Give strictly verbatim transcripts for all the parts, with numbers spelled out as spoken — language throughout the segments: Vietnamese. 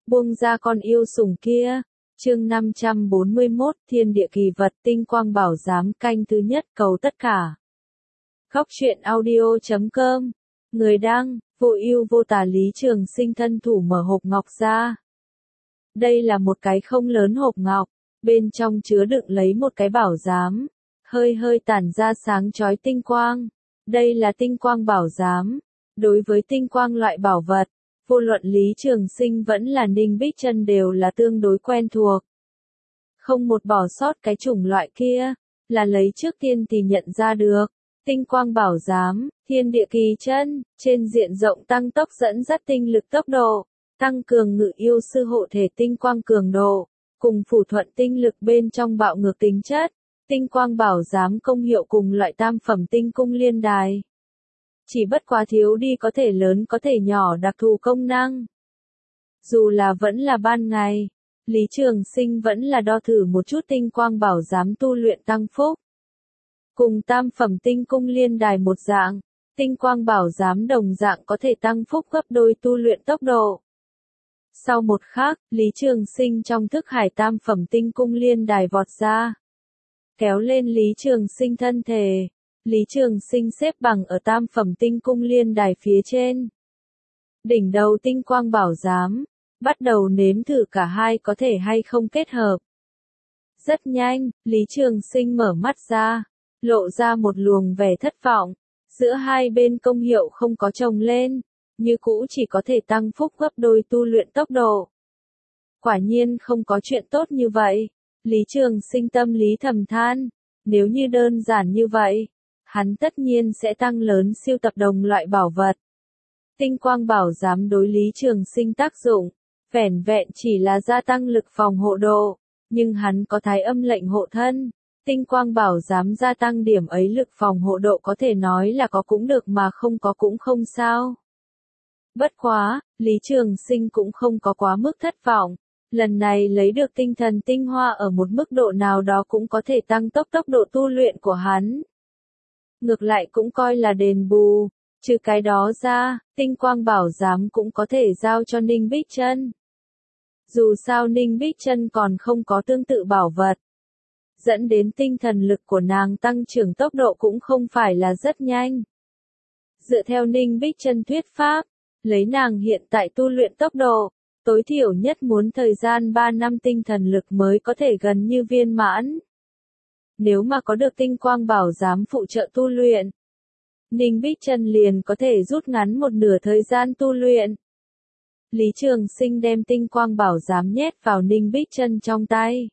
buông ra con yêu sủng kia. Chương năm trăm bốn mươi mốt, Thiên địa kỳ vật, tinh quang bảo giám, canh thứ nhất, cầu tất cả. Góc truyện audio chấm com. Người đăng, vô ưu vô tà. Lý Trường Sinh thân thủ mở hộp ngọc ra. Đây là một cái không lớn hộp ngọc, bên trong chứa đựng lấy một cái bảo giám, hơi hơi tản ra sáng chói tinh quang. Đây là tinh quang bảo giám. Đối với tinh quang loại bảo vật, vô luận Lý Trường Sinh vẫn là Ninh Bích Chân đều là tương đối quen thuộc. Không một bỏ sót cái chủng loại kia, là lấy trước tiên thì nhận ra được. Tinh quang bảo giám, thiên địa kỳ chân, trên diện rộng tăng tốc dẫn dắt tinh lực tốc độ, tăng cường ngự yêu sư hộ thể tinh quang cường độ, cùng phủ thuận tinh lực bên trong bạo ngược tính chất. Tinh quang bảo giám công hiệu cùng loại tam phẩm tinh cung liên đài. Chỉ bất quá thiếu đi có thể lớn có thể nhỏ đặc thù công năng. Dù là vẫn là ban ngày, Lý Trường Sinh vẫn là đo thử một chút tinh quang bảo giám tu luyện tăng phúc. Cùng tam phẩm tinh cung liên đài một dạng, tinh quang bảo giám đồng dạng có thể tăng phúc gấp đôi tu luyện tốc độ. Sau một khắc, Lý Trường Sinh trong thức hải tam phẩm tinh cung liên đài vọt ra. Kéo lên Lý Trường Sinh thân thể. Lý Trường Sinh xếp bằng ở tam phẩm tinh cung liên đài phía trên. Đỉnh đầu tinh quang bảo giám, bắt đầu nếm thử cả hai có thể hay không kết hợp. Rất nhanh, Lý Trường Sinh mở mắt ra, lộ ra một luồng vẻ thất vọng. Giữa hai bên công hiệu không có chồng lên, như cũ chỉ có thể tăng phúc gấp đôi tu luyện tốc độ. Quả nhiên không có chuyện tốt như vậy. Lý Trường Sinh tâm lý thầm than, nếu như đơn giản như vậy, hắn tất nhiên sẽ tăng lớn siêu tập đồng loại bảo vật. Tinh quang bảo giám đối Lý Trường Sinh tác dụng, vẻn vẹn chỉ là gia tăng lực phòng hộ độ, nhưng hắn có thái âm lệnh hộ thân. Tinh quang bảo giám gia tăng điểm ấy lực phòng hộ độ có thể nói là có cũng được mà không có cũng không sao. Bất quá, Lý Trường Sinh cũng không có quá mức thất vọng. Lần này lấy được tinh thần tinh hoa ở một mức độ nào đó cũng có thể tăng tốc tốc độ tu luyện của hắn. Ngược lại cũng coi là đền bù, trừ cái đó ra, tinh quang bảo giám cũng có thể giao cho Ninh Bích Chân. Dù sao Ninh Bích Chân còn không có tương tự bảo vật, dẫn đến tinh thần lực của nàng tăng trưởng tốc độ cũng không phải là rất nhanh. Dựa theo Ninh Bích Chân thuyết pháp, lấy nàng hiện tại tu luyện tốc độ, tối thiểu nhất muốn thời gian ba năm tinh thần lực mới có thể gần như viên mãn. Nếu mà có được tinh quang bảo giám phụ trợ tu luyện, Ninh Bích Chân liền có thể rút ngắn một nửa thời gian tu luyện. Lý Trường Sinh đem tinh quang bảo giám nhét vào Ninh Bích Chân trong tay.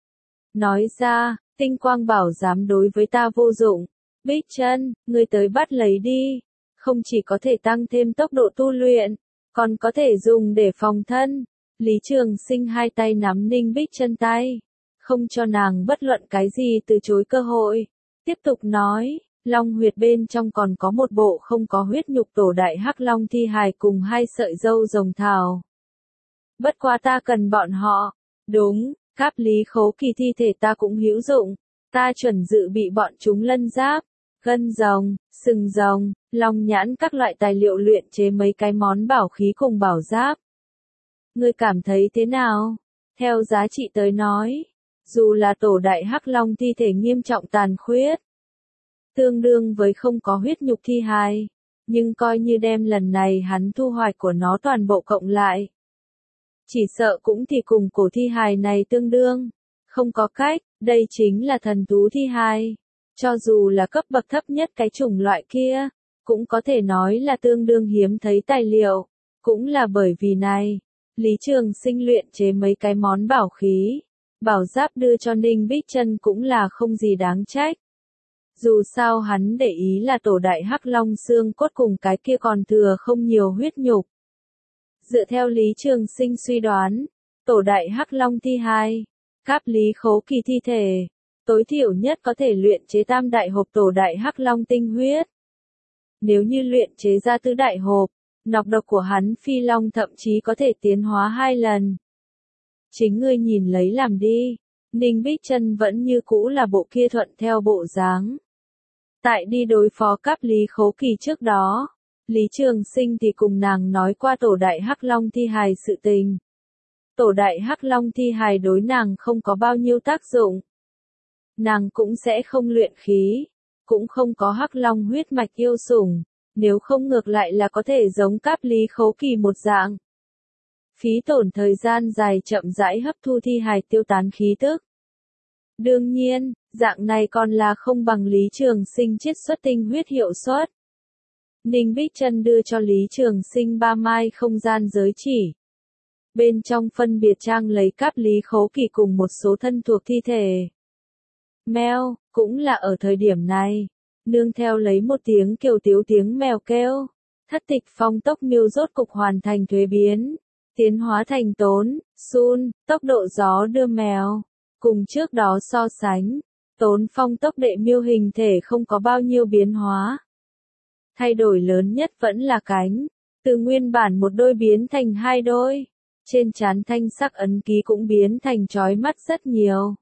Nói ra, tinh quang bảo giám đối với ta vô dụng. Bích Chân, ngươi tới bắt lấy đi. Không chỉ có thể tăng thêm tốc độ tu luyện, còn có thể dùng để phòng thân. Lý Trường Sinh hai tay nắm Ninh Bích Chân tay, không cho nàng bất luận cái gì từ chối cơ hội. Tiếp tục nói, long huyệt bên trong còn có một bộ không có huyết nhục tổ đại hắc long thi hài cùng hai sợi râu rồng thảo. Bất quá ta cần bọn họ. Đúng, cáp lý khố kỳ thi thể ta cũng hữu dụng. Ta chuẩn dự bị bọn chúng lân giáp, gân rồng, sừng rồng, long nhãn các loại tài liệu luyện chế mấy cái món bảo khí cùng bảo giáp. Ngươi cảm thấy thế nào? Theo giá trị tới nói, dù là tổ đại hắc long thi thể nghiêm trọng tàn khuyết, tương đương với không có huyết nhục thi hài, nhưng coi như đem lần này hắn thu hoạch của nó toàn bộ cộng lại, chỉ sợ cũng thì cùng cổ thi hài này tương đương. Không có cách, đây chính là thần thú thi hài. Cho dù là cấp bậc thấp nhất cái chủng loại kia, cũng có thể nói là tương đương hiếm thấy tài liệu. Cũng là bởi vì này, Lý Trường Sinh luyện chế mấy cái món bảo khí, bảo giáp đưa cho Ninh Bích Chân cũng là không gì đáng trách. Dù sao hắn để ý là tổ đại hắc long xương cốt cùng cái kia còn thừa không nhiều huyết nhục. Dựa theo Lý Trường Sinh suy đoán, tổ đại hắc long thi hài, cáp lý khố kỳ thi thể, tối thiểu nhất có thể luyện chế tam đại hộp tổ đại hắc long tinh huyết. Nếu như luyện chế ra tứ đại hộp, nọc độc của hắn phi long thậm chí có thể tiến hóa hai lần. Chính ngươi nhìn lấy làm đi. Ninh Bích Chân vẫn như cũ là bộ kia thuận theo bộ dáng. Tại đi đối phó cáp lý khố kỳ trước đó, Lý Trường Sinh thì cùng nàng nói qua tổ đại hắc long thi hài sự tình. tổ đại hắc long thi hài đối nàng không có bao nhiêu tác dụng. Nàng cũng sẽ không luyện khí, cũng không có hắc long huyết mạch yêu sủng, nếu không ngược lại là có thể giống Cáp Lý Khấu Kỳ một dạng. Phí tổn thời gian dài chậm rãi hấp thu thi hài tiêu tán khí tức. Đương nhiên, dạng này còn là không bằng Lý Trường Sinh chiết xuất tinh huyết hiệu suất. Ninh Bích Chân đưa cho Lý Trường Sinh ba mai không gian giới chỉ. Bên trong phân biệt trang lấy Cáp Lý Khấu Kỳ cùng một số thân thuộc thi thể. Mèo, cũng là ở thời điểm này, nương theo lấy một tiếng kêu tiếu tiếng mèo kêu, thất tịch phong tốc miêu rốt cục hoàn thành thuế biến, tiến hóa thành tốn, sun, tốc độ gió đưa mèo. Cùng trước đó so sánh, tốn phong tốc đệ miêu hình thể không có bao nhiêu biến hóa. Thay đổi lớn nhất vẫn là cánh, từ nguyên bản một đôi biến thành hai đôi, trên trán thanh sắc ấn ký cũng biến thành chói mắt rất nhiều.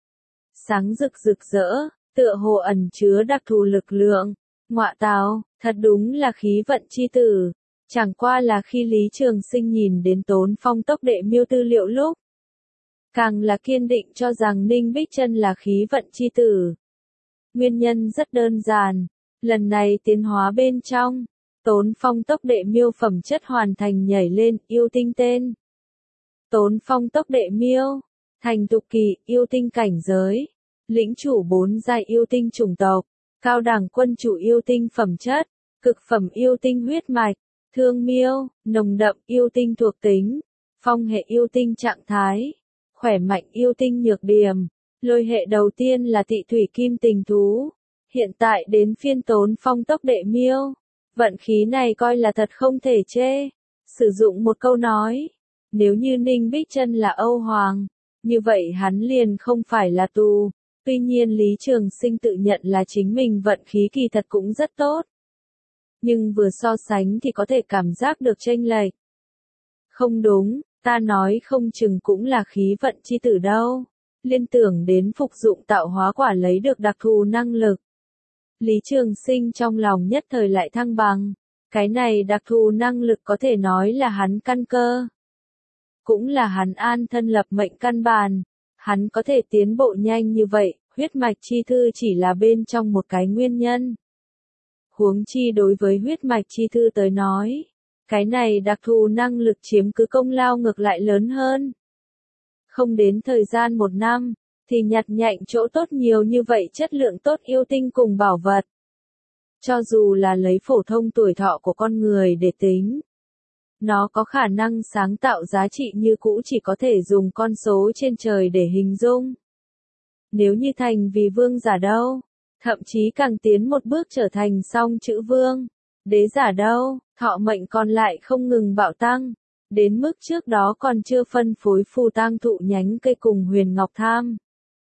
Sáng rực rực rỡ, tựa hồ ẩn chứa đặc thù lực lượng, ngọa tào, thật đúng là khí vận chi tử, chẳng qua là khi Lý Trường Sinh nhìn đến tốn phong tốc đệ miêu tư liệu lúc. Càng là kiên định cho rằng Ninh Bích Chân là khí vận chi tử. Nguyên nhân rất đơn giản, lần này tiến hóa bên trong, tốn phong tốc đệ miêu phẩm chất hoàn thành nhảy lên yêu tinh tên. Tốn phong tốc đệ miêu, thành tục kỳ yêu tinh cảnh giới, lĩnh chủ bốn giai yêu tinh chủng tộc, cao đẳng quân chủ yêu tinh phẩm chất, cực phẩm yêu tinh huyết mạch, thương miêu, nồng đậm yêu tinh thuộc tính, phong hệ yêu tinh trạng thái. Khỏe mạnh yêu tinh nhược điểm, lôi hệ đầu tiên là tị thủy kim tình thú, hiện tại đến phiên tốn phong tốc đệ miêu, vận khí này coi là thật không thể chê. Sử dụng một câu nói, nếu như Ninh Bích Chân là Âu Hoàng, như vậy hắn liền không phải là tù, tuy nhiên Lý Trường Sinh tự nhận là chính mình vận khí kỳ thật cũng rất tốt. Nhưng vừa so sánh thì có thể cảm giác được chênh lệch. Không đúng. Ta nói không chừng cũng là khí vận chi tử đâu. Liên tưởng đến phục dụng tạo hóa quả lấy được đặc thù năng lực. Lý Trường Sinh trong lòng nhất thời lại thăng bằng. Cái này đặc thù năng lực có thể nói là hắn căn cơ. Cũng là hắn an thân lập mệnh căn bản. Hắn có thể tiến bộ nhanh như vậy, huyết mạch chi thư chỉ là bên trong một cái nguyên nhân. Huống chi đối với huyết mạch chi thư tới nói. Cái này đặc thù năng lực chiếm cứ công lao ngược lại lớn hơn. Không đến thời gian một năm, thì nhặt nhạnh chỗ tốt nhiều như vậy chất lượng tốt yêu tinh cùng bảo vật. Cho dù là lấy phổ thông tuổi thọ của con người để tính. Nó có khả năng sáng tạo giá trị như cũ chỉ có thể dùng con số trên trời để hình dung. Nếu như thành vì vương giả đâu, thậm chí càng tiến một bước trở thành song chữ vương. Đế giả đâu, thọ mệnh còn lại không ngừng bạo tăng, đến mức trước đó còn chưa phân phối phù tang thụ nhánh cây cùng Huyền Ngọc Tham.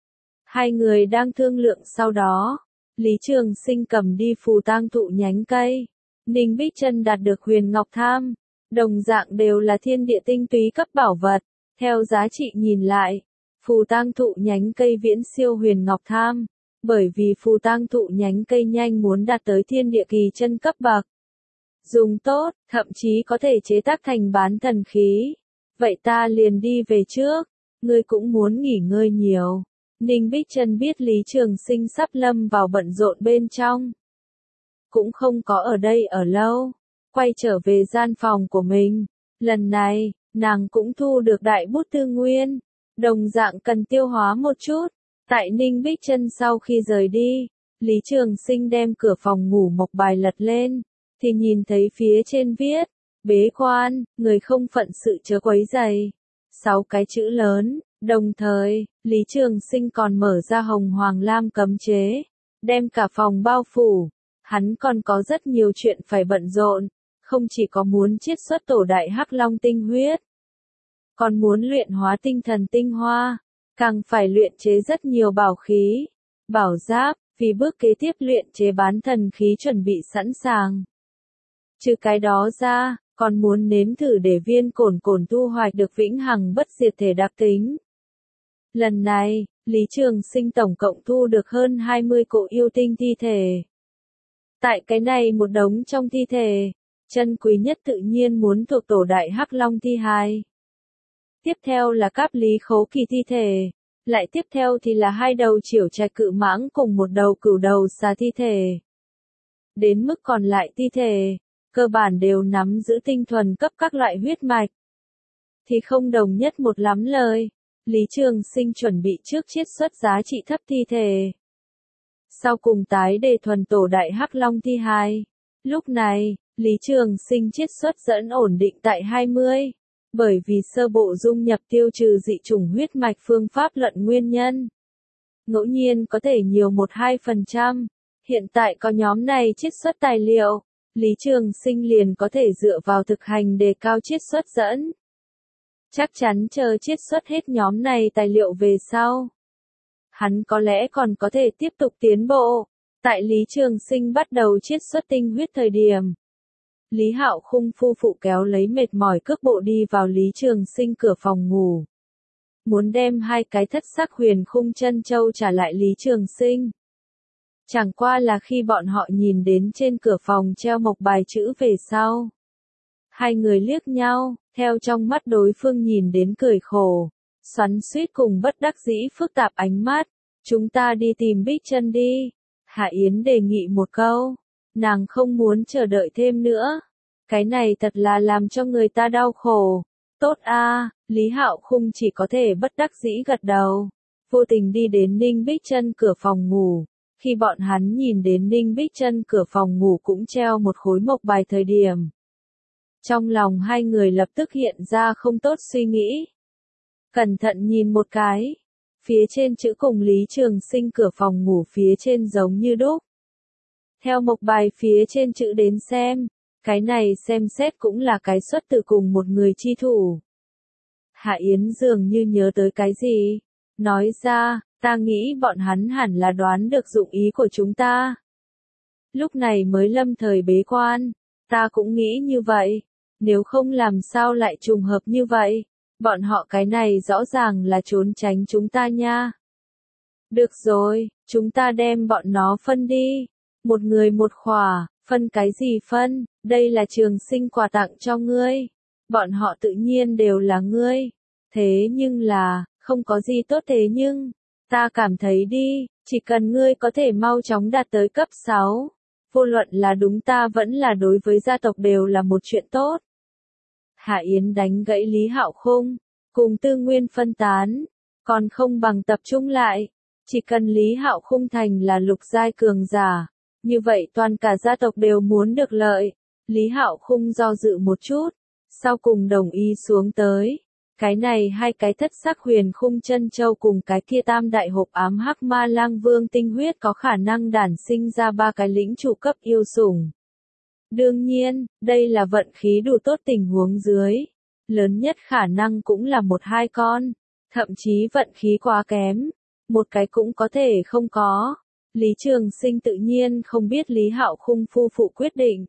Hai người đang thương lượng sau đó, Lý Trường Sinh cầm đi phù tang thụ nhánh cây, Ninh Bích Chân đạt được Huyền Ngọc Tham, đồng dạng đều là thiên địa tinh túy cấp bảo vật, theo giá trị nhìn lại, phù tang thụ nhánh cây viễn siêu Huyền Ngọc Tham. Bởi vì phù tang thụ nhánh cây nhanh muốn đạt tới thiên địa kỳ chân cấp bậc. Dùng tốt, thậm chí có thể chế tác thành bán thần khí. Vậy ta liền đi về trước, ngươi cũng muốn nghỉ ngơi nhiều. Ninh Bích Chân biết Lý Trường Sinh sắp lâm vào bận rộn bên trong. Cũng không có ở đây ở lâu, quay trở về gian phòng của mình. Lần này, nàng cũng thu được đại bút tư nguyên, đồng dạng cần tiêu hóa một chút. Tại Ninh Bích Chân sau khi rời đi, Lý Trường Sinh đem cửa phòng ngủ mộc bài lật lên, thì nhìn thấy phía trên viết, bế quan, người không phận sự chớ quấy rầy. Sáu cái chữ lớn, đồng thời, Lý Trường Sinh còn mở ra hồng hoàng lam cấm chế, đem cả phòng bao phủ. Hắn còn có rất nhiều chuyện phải bận rộn, không chỉ có muốn chiết xuất tổ đại hắc long tinh huyết, còn muốn luyện hóa tinh thần tinh hoa. Càng phải luyện chế rất nhiều bảo khí, bảo giáp, vì bước kế tiếp luyện chế bán thần khí chuẩn bị sẵn sàng. Trừ cái đó ra, còn muốn nếm thử để viên cổn cổn thu hoạch được vĩnh hằng bất diệt thể đặc tính. Lần này, Lý Trường Sinh tổng cộng thu được hơn hai mươi cỗ yêu tinh thi thể. Tại cái này một đống trong thi thể, chân quý nhất tự nhiên muốn thuộc tổ đại hắc long thi hài. Tiếp theo là cáp Lý Khấu Kỳ thi thể. Lại tiếp theo thì là hai đầu chiểu trạch cự mãng cùng một đầu cửu đầu xà thi thể. Đến mức còn lại thi thể, cơ bản đều nắm giữ tinh thuần cấp các loại huyết mạch. Thì không đồng nhất một lắm lời. Lý Trường Sinh chuẩn bị trước chiết xuất giá trị thấp thi thể. Sau cùng tái đề thuần tổ đại hắc long thi hài. Lúc này, Lý Trường Sinh chiết xuất dẫn ổn định tại hai mươi. Bởi vì sơ bộ dung nhập tiêu trừ dị chủng huyết mạch phương pháp luận nguyên nhân. Ngẫu nhiên có thể nhiều một đến hai phần trăm. Hiện tại có nhóm này chiết xuất tài liệu, Lý Trường Sinh liền có thể dựa vào thực hành đề cao chiết xuất dẫn. Chắc chắn chờ chiết xuất hết nhóm này tài liệu về sau. Hắn có lẽ còn có thể tiếp tục tiến bộ. Tại Lý Trường Sinh bắt đầu chiết xuất tinh huyết thời điểm. Lý Hạo Khung phu phụ kéo lấy mệt mỏi cước bộ đi vào Lý Trường Sinh cửa phòng ngủ. Muốn đem hai cái thất sắc huyền khung chân châu trả lại Lý Trường Sinh. Chẳng qua là khi bọn họ nhìn đến trên cửa phòng treo một bài chữ về sau. Hai người liếc nhau, theo trong mắt đối phương nhìn đến cười khổ, xoắn xuýt cùng bất đắc dĩ phức tạp ánh mắt. Chúng ta đi tìm Bích Chân đi. Hạ Yến đề nghị một câu. Nàng không muốn chờ đợi thêm nữa. Cái này thật là làm cho người ta đau khổ. Tốt a, Lý Hạo Khung chỉ có thể bất đắc dĩ gật đầu. Vô tình đi đến Ninh Bích Chân cửa phòng ngủ. Khi bọn hắn nhìn đến Ninh Bích Chân cửa phòng ngủ cũng treo một khối mộc bài thời điểm. Trong lòng hai người lập tức hiện ra không tốt suy nghĩ. Cẩn thận nhìn một cái. Phía trên chữ cùng Lý Trường Sinh cửa phòng ngủ phía trên giống như đúc. Theo mộc bài phía trên chữ đến xem, cái này xem xét cũng là cái xuất từ cùng một người chi thủ. Hạ Yến dường như nhớ tới cái gì, nói ra, ta nghĩ bọn hắn hẳn là đoán được dụng ý của chúng ta. Lúc này mới lâm thời bế quan, ta cũng nghĩ như vậy, nếu không làm sao lại trùng hợp như vậy, bọn họ cái này rõ ràng là trốn tránh chúng ta nha. Được rồi, chúng ta đem bọn nó phân đi, một người một khỏa, phân cái gì phân, đây là Trường Sinh quà tặng cho ngươi, bọn họ tự nhiên đều là ngươi, thế nhưng là, không có gì tốt thế nhưng, ta cảm thấy đi, chỉ cần ngươi có thể mau chóng đạt tới cấp sáu, vô luận là đúng ta vẫn là đối với gia tộc đều là một chuyện tốt. Hạ Yến đánh gãy Lý Hạo Khung, cùng tư nguyên phân tán, còn không bằng tập trung lại, chỉ cần Lý Hạo Khung thành là lục giai cường giả, như vậy toàn cả gia tộc đều muốn được lợi. Lý Hạo Khung do dự một chút, sau cùng đồng ý xuống tới. Cái này hai cái thất sắc huyền khung chân châu cùng cái kia tam đại hộp ám hắc ma lang vương tinh huyết có khả năng đản sinh ra ba cái lĩnh chủ cấp yêu sủng. Đương nhiên, đây là vận khí đủ tốt tình huống dưới. Lớn nhất khả năng cũng là một hai con. Thậm chí vận khí quá kém. Một cái cũng có thể không có. Lý Trường Sinh tự nhiên không biết Lý Hạo Khung phu phụ quyết định.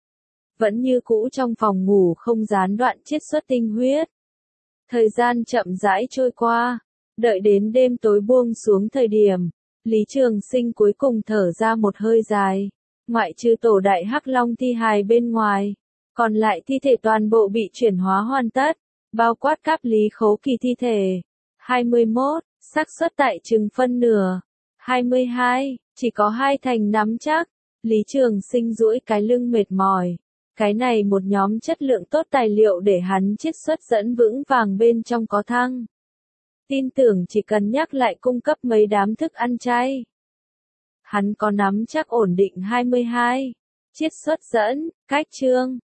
Vẫn như cũ trong phòng ngủ không gián đoạn chiết xuất tinh huyết. Thời gian chậm rãi trôi qua. Đợi đến đêm tối buông xuống thời điểm. Lý Trường Sinh cuối cùng thở ra một hơi dài. Ngoại trừ tổ đại hắc long thi hài bên ngoài, còn lại thi thể toàn bộ bị chuyển hóa hoàn tất, bao quát cáp Lý Khấu Kỳ thi thể. hai mươi mốt, xác suất tại chừng phân nửa. hai mươi hai, chỉ có hai thành nắm chắc. Lý Trường Sinh duỗi cái lưng mệt mỏi. Cái này một nhóm chất lượng tốt tài liệu để hắn chiết xuất dẫn vững vàng bên trong có thăng. Tin tưởng chỉ cần nhắc lại cung cấp mấy đám thức ăn chay. Hắn có nắm chắc ổn định hai mươi hai. Chiết xuất dẫn, cách chương.